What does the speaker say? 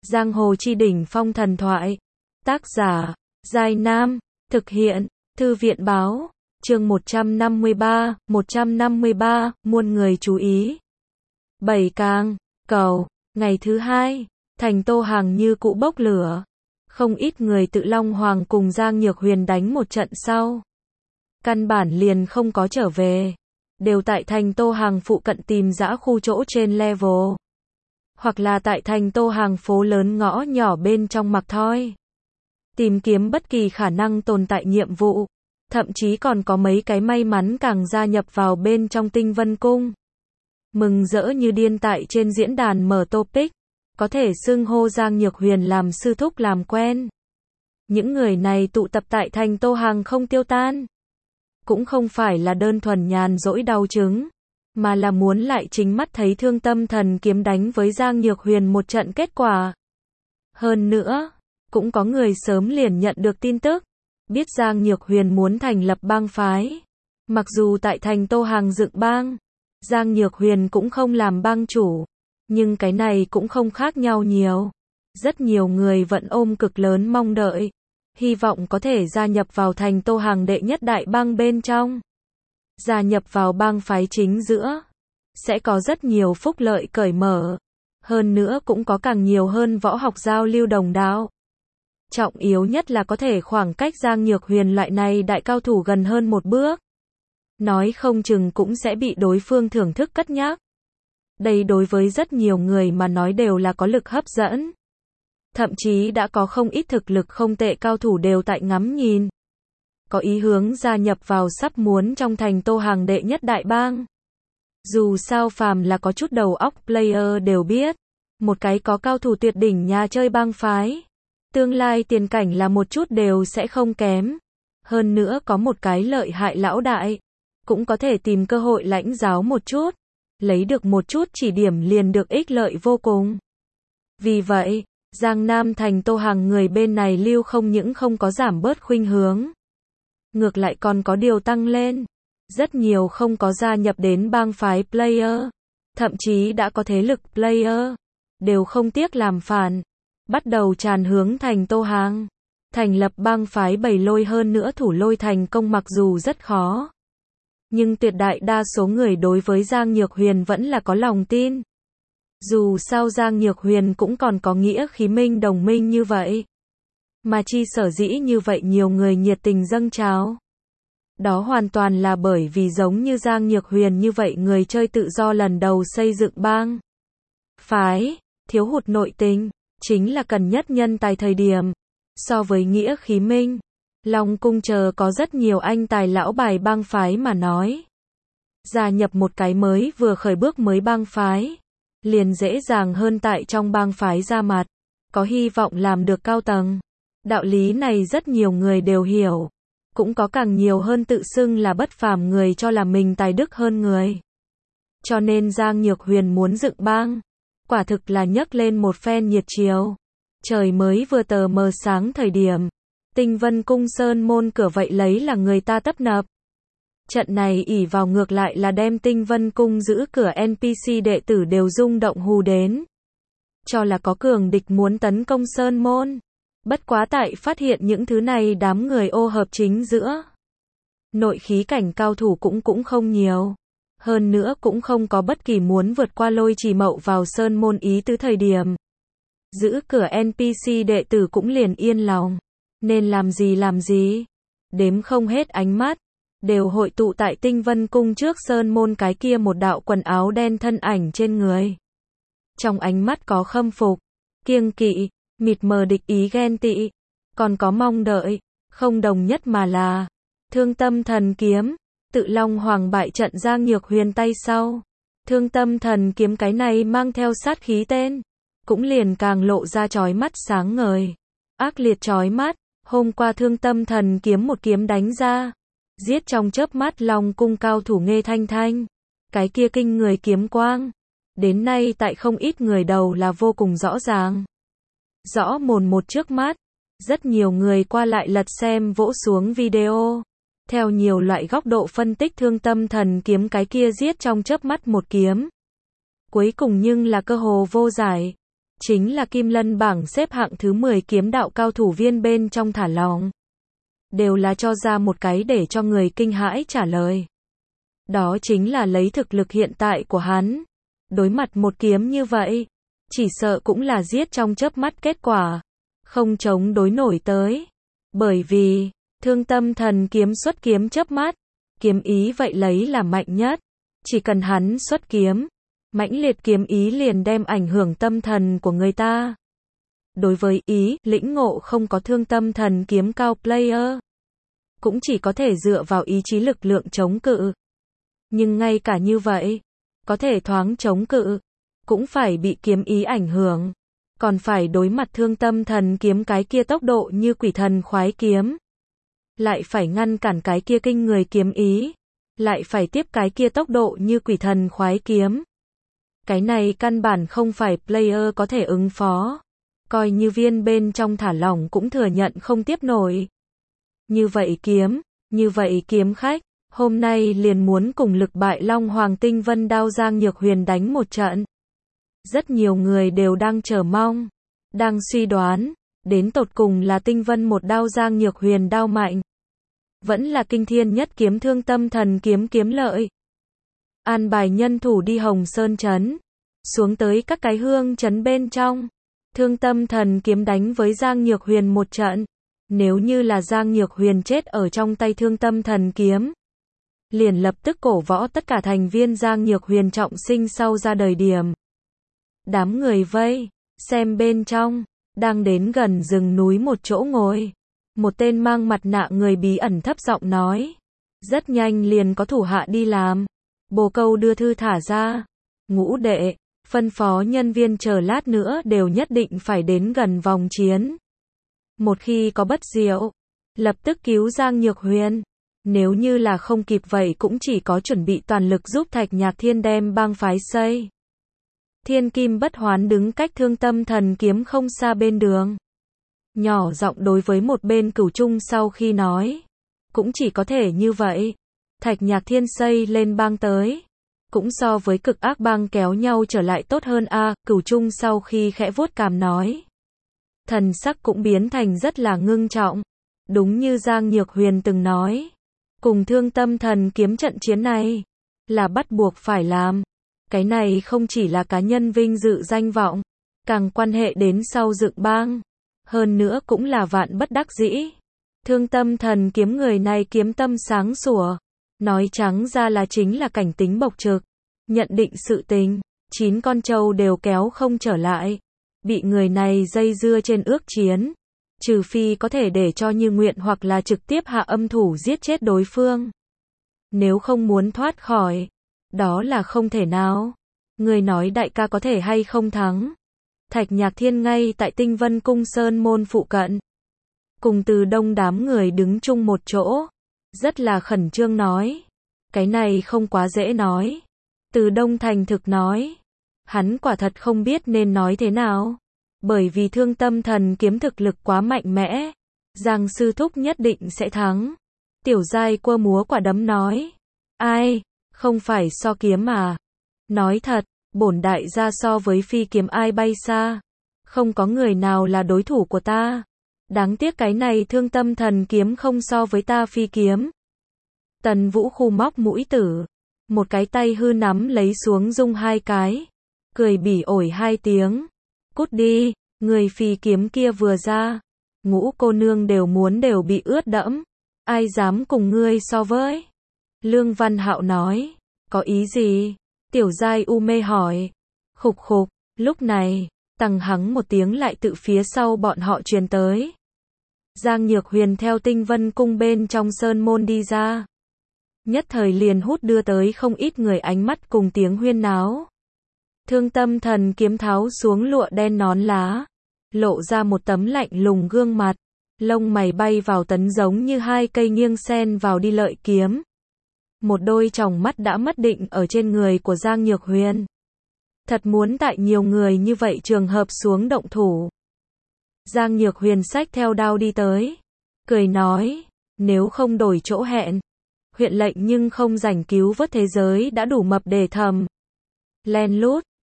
Giang hồ chi đỉnh phong thần thoại. Tác giả, Giai Nam. Thực hiện, Thư viện báo. Chương 153, muôn người chú ý. 7 Cang, cầu, ngày thứ hai, thành Tô Hàng như cũ bốc lửa. Không ít người tự Long Hoàng cùng Giang Nhược Huyền đánh một trận sau. Căn bản liền không có trở về. Đều tại thành Tô Hàng phụ cận tìm dã khu chỗ trên level. Hoặc là tại thành Tô Hàng phố lớn ngõ nhỏ bên trong mặc thoi. Tìm kiếm bất kỳ khả năng tồn tại nhiệm vụ. Thậm chí còn có mấy cái may mắn càng gia nhập vào bên trong Tinh Vân Cung. Mừng rỡ như điên tại trên diễn đàn mở topic. Có thể xưng hô Giang Nhược Huyền làm sư thúc làm quen. Những người này tụ tập tại thành Tô Hàng không tiêu tan. Cũng không phải là đơn thuần nhàn rỗi đau chứng. Mà là muốn lại chính mắt thấy Thương Tâm Thần Kiếm đánh với Giang Nhược Huyền một trận kết quả. Hơn nữa, cũng có người sớm liền nhận được tin tức. Biết Giang Nhược Huyền muốn thành lập bang phái. Mặc dù tại thành Tô Hàng dựng bang, Giang Nhược Huyền cũng không làm bang chủ. Nhưng cái này cũng không khác nhau nhiều. Rất nhiều người vẫn ôm cực lớn mong đợi. Hy vọng có thể gia nhập vào thành Tô Hàng đệ nhất đại bang bên trong. Gia nhập vào bang phái chính giữa. Sẽ có rất nhiều phúc lợi cởi mở. Hơn nữa cũng có càng nhiều hơn võ học giao lưu đồng đạo. Trọng yếu nhất là có thể khoảng cách Giang Nhược Huyền loại này đại cao thủ gần hơn một bước. Nói không chừng cũng sẽ bị đối phương thưởng thức cất nhắc. Đây đối với rất nhiều người mà nói đều là có lực hấp dẫn. Thậm chí đã có không ít thực lực không tệ cao thủ đều tại ngắm nhìn. Có ý hướng gia nhập vào sắp muốn trong thành Tô Hàng đệ nhất đại bang. Dù sao phàm là có chút đầu óc player đều biết. Một cái có cao thủ tuyệt đỉnh nhà chơi bang phái. Tương lai tiền cảnh là một chút đều sẽ không kém. Hơn nữa có một cái lợi hại lão đại. Cũng có thể tìm cơ hội lãnh giáo một chút. Lấy được một chút chỉ điểm liền được ích lợi vô cùng. Vì vậy, Giang Nam thành Tô Hàng người bên này lưu không những không có giảm bớt khuynh hướng. Ngược lại còn có điều tăng lên. Rất nhiều không có gia nhập đến bang phái player. Thậm chí đã có thế lực player. Đều không tiếc làm phản. Bắt đầu tràn hướng thành Tô Hàng. Thành lập bang phái Bầy Lôi hơn nữa thủ lôi thành công mặc dù rất khó. Nhưng tuyệt đại đa số người đối với Giang Nhược Huyền vẫn là có lòng tin. Dù sao Giang Nhược Huyền cũng còn có nghĩa khí minh đồng minh như vậy. Mà chi sở dĩ như vậy nhiều người nhiệt tình dâng trào. Đó hoàn toàn là bởi vì giống như Giang Nhược Huyền như vậy người chơi tự do lần đầu xây dựng bang phái, thiếu hụt nội tình, chính là cần nhất nhân tài thời điểm. So với nghĩa khí minh, Long Cung chờ có rất nhiều anh tài lão bài bang phái mà nói. Gia nhập một cái mới vừa khởi bước mới bang phái. Liền dễ dàng hơn tại trong bang phái ra mặt. Có hy vọng làm được cao tầng. Đạo lý này rất nhiều người đều hiểu. Cũng có càng nhiều hơn tự xưng là bất phàm người cho là mình tài đức hơn người. Cho nên Giang Nhược Huyền muốn dựng bang. Quả thực là nhấc lên một phen nhiệt chiều. Trời mới vừa tờ mờ sáng thời điểm. Tinh Vân Cung sơn môn cửa vậy lấy là người ta tấp nập. Trận này ỷ vào ngược lại là đem Tinh Vân Cung giữ cửa NPC đệ tử đều rung động hù đến. Cho là có cường địch muốn tấn công sơn môn. Bất quá tại phát hiện những thứ này đám người ô hợp chính giữa. Nội khí cảnh cao thủ cũng không nhiều. Hơn nữa cũng không có bất kỳ muốn vượt qua lôi trì mậu vào sơn môn ý tứ thời điểm. Giữ cửa NPC đệ tử cũng liền yên lòng. Nên làm gì. Đếm không hết ánh mắt. Đều hội tụ tại Tinh Vân Cung trước sơn môn cái kia một đạo quần áo đen thân ảnh trên người. Trong ánh mắt có khâm phục, kiêng kỵ, mịt mờ địch ý ghen tị. Còn có mong đợi, không đồng nhất mà là Thương Tâm Thần Kiếm. Tự Long Hoàng bại trận Giang Nhược Huyền tay sau. Thương Tâm Thần Kiếm cái này mang theo sát khí tên. Cũng liền càng lộ ra chói mắt sáng ngời. Ác liệt chói mắt. Hôm qua Thương Tâm Thần Kiếm một kiếm đánh ra. Giết trong chớp mắt Long Cung cao thủ Nghê Thanh Thanh. Cái kia kinh người kiếm quang. Đến nay tại không ít người đầu là vô cùng rõ ràng. Rõ mồn một trước mắt. Rất nhiều người qua lại lật xem vỗ xuống video. Theo nhiều loại góc độ phân tích Thương Tâm Thần Kiếm cái kia giết trong chớp mắt một kiếm. Cuối cùng nhưng là cơ hồ vô giải. chính là Kim Lân bảng xếp hạng thứ 10 kiếm đạo cao thủ viên bên trong thả lỏng. Đều là cho ra một cái để cho người kinh hãi trả lời. Đó chính là lấy thực lực hiện tại của hắn. Đối mặt một kiếm như vậy, chỉ sợ cũng là giết trong chớp mắt kết quả. Không chống đối nổi tới. Bởi vì, Thương Tâm Thần kiếm xuất kiếm chớp mắt. Kiếm ý vậy lấy là mạnh nhất. Chỉ cần hắn xuất kiếm, mãnh liệt kiếm ý liền đem ảnh hưởng tâm thần của người ta. Đối với ý, lĩnh ngộ không có Thương Tâm Thần kiếm cao player, cũng chỉ có thể dựa vào ý chí lực lượng chống cự. Nhưng ngay cả như vậy, có thể thoáng chống cự, cũng phải bị kiếm ý ảnh hưởng. Còn phải đối mặt Thương Tâm Thần kiếm cái kia tốc độ như quỷ thần khoái kiếm. Lại phải ngăn cản cái kia kinh người kiếm ý. Lại phải tiếp cái kia tốc độ như quỷ thần khoái kiếm. Cái này căn bản không phải player có thể ứng phó. Coi như viên bên trong thả lỏng cũng thừa nhận không tiếp nổi. Như vậy kiếm khách, hôm nay liền muốn cùng lực bại Long Hoàng Tinh Vân Đao Giang Nhược Huyền đánh một trận. Rất nhiều người đều đang chờ mong, đang suy đoán, đến tột cùng là Tinh Vân một đao Giang Nhược Huyền đao mạnh, vẫn là kinh thiên nhất kiếm Thương Tâm Thần kiếm kiếm lợi. An bài nhân thủ đi Hồng Sơn trấn, xuống tới các cái hương trấn bên trong, Thương Tâm Thần kiếm đánh với Giang Nhược Huyền một trận. Nếu như là Giang Nhược Huyền chết ở trong tay Thương Tâm Thần kiếm, liền lập tức cổ võ tất cả thành viên Giang Nhược Huyền trọng sinh sau ra đời điểm. Đám người vây, xem bên trong, đang đến gần rừng núi một chỗ ngồi. Một tên mang mặt nạ người bí ẩn thấp giọng nói. Rất nhanh liền có thủ hạ đi làm. Bồ Câu đưa thư thả ra. Ngũ đệ, phân phó nhân viên chờ lát nữa đều nhất định phải đến gần vòng chiến. Một khi có bất diệu, lập tức cứu Giang Nhược Huyền. Nếu như là không kịp vậy cũng chỉ có chuẩn bị toàn lực giúp Thạch Nhạc Thiên đem bang phái xây. Thiên Kim Bất Hoán đứng cách Thương Tâm Thần kiếm không xa bên đường. Nhỏ giọng đối với một bên Cửu Trung sau khi nói. Cũng chỉ có thể như vậy. Thạch Nhạc Thiên xây lên bang tới. Cũng so với cực ác bang kéo nhau trở lại tốt hơn a. Cửu Trung sau khi khẽ vuốt cằm nói. Thần sắc cũng biến thành rất là ngưng trọng. Đúng như Giang Nhược Huyền từng nói. Cùng Thương Tâm Thần kiếm trận chiến này, là bắt buộc phải làm. Cái này không chỉ là cá nhân vinh dự danh vọng, càng quan hệ đến sau dựng bang. Hơn nữa cũng là vạn bất đắc dĩ. Thương Tâm Thần kiếm người này kiếm tâm sáng sủa. Nói trắng ra là chính là cảnh tính bộc trực. Nhận định sự tình, 9 con trâu đều kéo không trở lại. Bị người này dây dưa trên ước chiến. Trừ phi có thể để cho Như Nguyện hoặc là trực tiếp hạ âm thủ giết chết đối phương. Nếu không muốn thoát khỏi, đó là không thể nào. Người nói đại ca có thể hay không thắng. Thạch Nhạc Thiên ngay tại Tinh Vân Cung Sơn môn phụ cận. Cùng Từ Đông đám người đứng chung một chỗ. Rất là khẩn trương nói. Cái này không quá dễ nói. Từ Đông thành thực nói. Hắn quả thật không biết nên nói thế nào. Bởi vì Thương Tâm Thần kiếm thực lực quá mạnh mẽ. Giang sư thúc nhất định sẽ thắng. Tiểu giai quơ múa quả đấm nói. Ai, không phải so kiếm à. Nói thật, bổn đại gia so với phi kiếm ai bay xa. Không có người nào là đối thủ của ta. Đáng tiếc cái này Thương Tâm Thần kiếm không so với ta phi kiếm. Tần Vũ khu móc mũi tử. Một cái tay hư nắm lấy xuống dung hai cái. Cười bỉ ổi hai tiếng. Cút đi, người phi kiếm kia vừa ra. Ngũ cô nương đều bị ướt đẫm. Ai dám cùng ngươi so với? Lương Văn Hạo nói. Có ý gì? Tiểu giai u mê hỏi. Khục khục, lúc này, tằng hắng một tiếng lại tự phía sau bọn họ truyền tới. Giang Nhược Huyền theo Tinh Vân Cung bên trong sơn môn đi ra. Nhất thời liền hút đưa tới không ít người ánh mắt cùng tiếng huyên náo. Thương Tâm Thần kiếm tháo xuống lụa đen nón lá. Lộ ra một tấm lạnh lùng gương mặt. Lông mày bay vào tấn giống như hai cây nghiêng sen vào đi lợi kiếm. Một đôi tròng mắt đã mất định ở trên người của Giang Nhược Huyền. Thật muốn tại nhiều người như vậy trường hợp xuống động thủ. Giang Nhược Huyền xách theo đao đi tới. Cười nói, nếu không đổi chỗ hẹn. Huyện lệnh nhưng không rảnh cứu vớt thế giới đã đủ mập để thầm. Len lút,